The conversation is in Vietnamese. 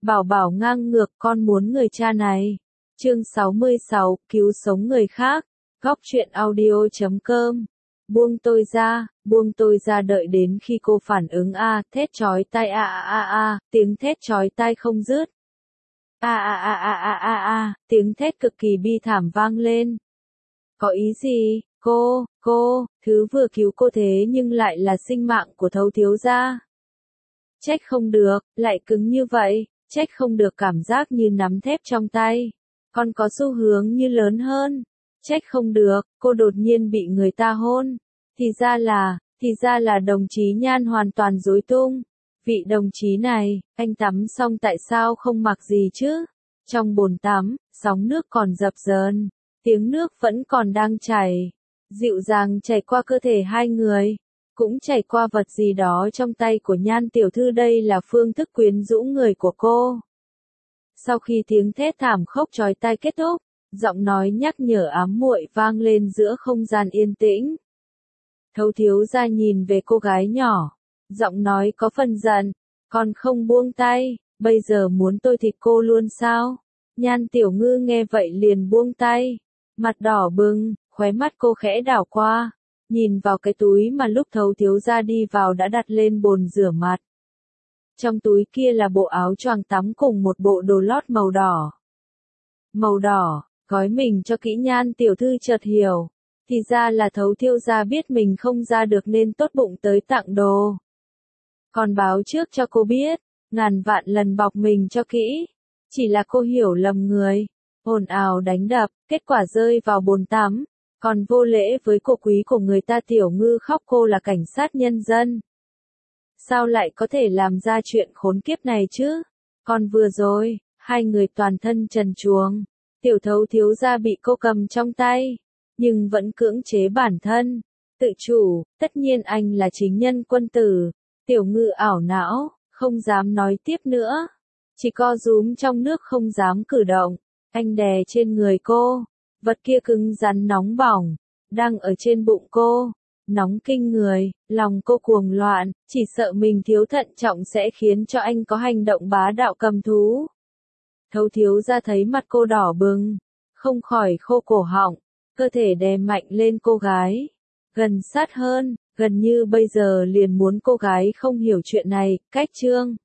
Bảo bảo ngang ngược con muốn người cha này. Chương 66, cứu sống người khác. Góc truyện audio.com. Buông tôi ra đợi đến khi cô phản ứng thét chói tai tiếng thét chói tai không dứt. Tiếng thét cực kỳ bi thảm vang lên. Có ý gì, cô, thứ vừa cứu cô thế nhưng lại là sinh mạng của Thấu thiếu gia. Trách không được, lại cứng như vậy, trách không được cảm giác như nắm thép trong tay. Còn có xu hướng như lớn hơn. Trách không được, cô đột nhiên bị người ta hôn. Thì ra là đồng chí Nhan hoàn toàn rối tung. Vị đồng chí này, anh tắm xong tại sao không mặc gì chứ? Trong bồn tắm, sóng nước còn dập dờn, tiếng nước vẫn còn đang chảy, dịu dàng chảy qua cơ thể hai người, cũng chảy qua vật gì đó trong tay của Nhan tiểu thư. Đây là phương thức quyến rũ người của cô. Sau khi tiếng thét thảm khốc chói tai kết thúc, giọng nói nhắc nhở ám muội vang lên giữa không gian yên tĩnh. Thấu thiếu gia nhìn về cô gái nhỏ, giọng nói có phần giận, còn không buông tay, bây giờ muốn tôi thịt cô luôn sao? Nhan tiểu ngư nghe vậy liền buông tay, mặt đỏ bừng, khóe mắt cô khẽ đảo qua, nhìn vào cái túi mà lúc Thấu thiếu gia đi vào đã đặt lên bồn rửa mặt. Trong túi kia là bộ áo choàng tắm cùng một bộ đồ lót màu đỏ. Màu đỏ, gói mình cho kỹ. Nhan tiểu thư chợt hiểu, thì ra là Thấu thiếu gia biết mình không ra được nên tốt bụng tới tặng đồ. Còn báo trước cho cô biết, ngàn vạn lần bọc mình cho kỹ. Chỉ là cô hiểu lầm người, ồn ào đánh đập, kết quả rơi vào bồn tắm, còn vô lễ với cô quý của người ta. Tiểu ngư khóc, cô là cảnh sát nhân dân. Sao lại có thể làm ra chuyện khốn kiếp này chứ? Còn vừa rồi, hai người toàn thân trần truồng, tiểu Thấu thiếu gia bị cô cầm trong tay, nhưng vẫn cưỡng chế bản thân, tự chủ, tất nhiên anh là chính nhân quân tử. Tiểu ngư ảo não, không dám nói tiếp nữa, chỉ co rúm trong nước không dám cử động. Anh đè trên người cô, vật kia cứng rắn nóng bỏng, đang ở trên bụng cô, nóng kinh người, lòng cô cuồng loạn, chỉ sợ mình thiếu thận trọng sẽ khiến cho anh có hành động bá đạo cầm thú. Thấu thiếu gia thấy mặt cô đỏ bừng, không khỏi khô cổ họng, cơ thể đè mạnh lên cô gái, gần sát hơn, gần như bây giờ liền muốn cô gái không hiểu chuyện này. Cách chương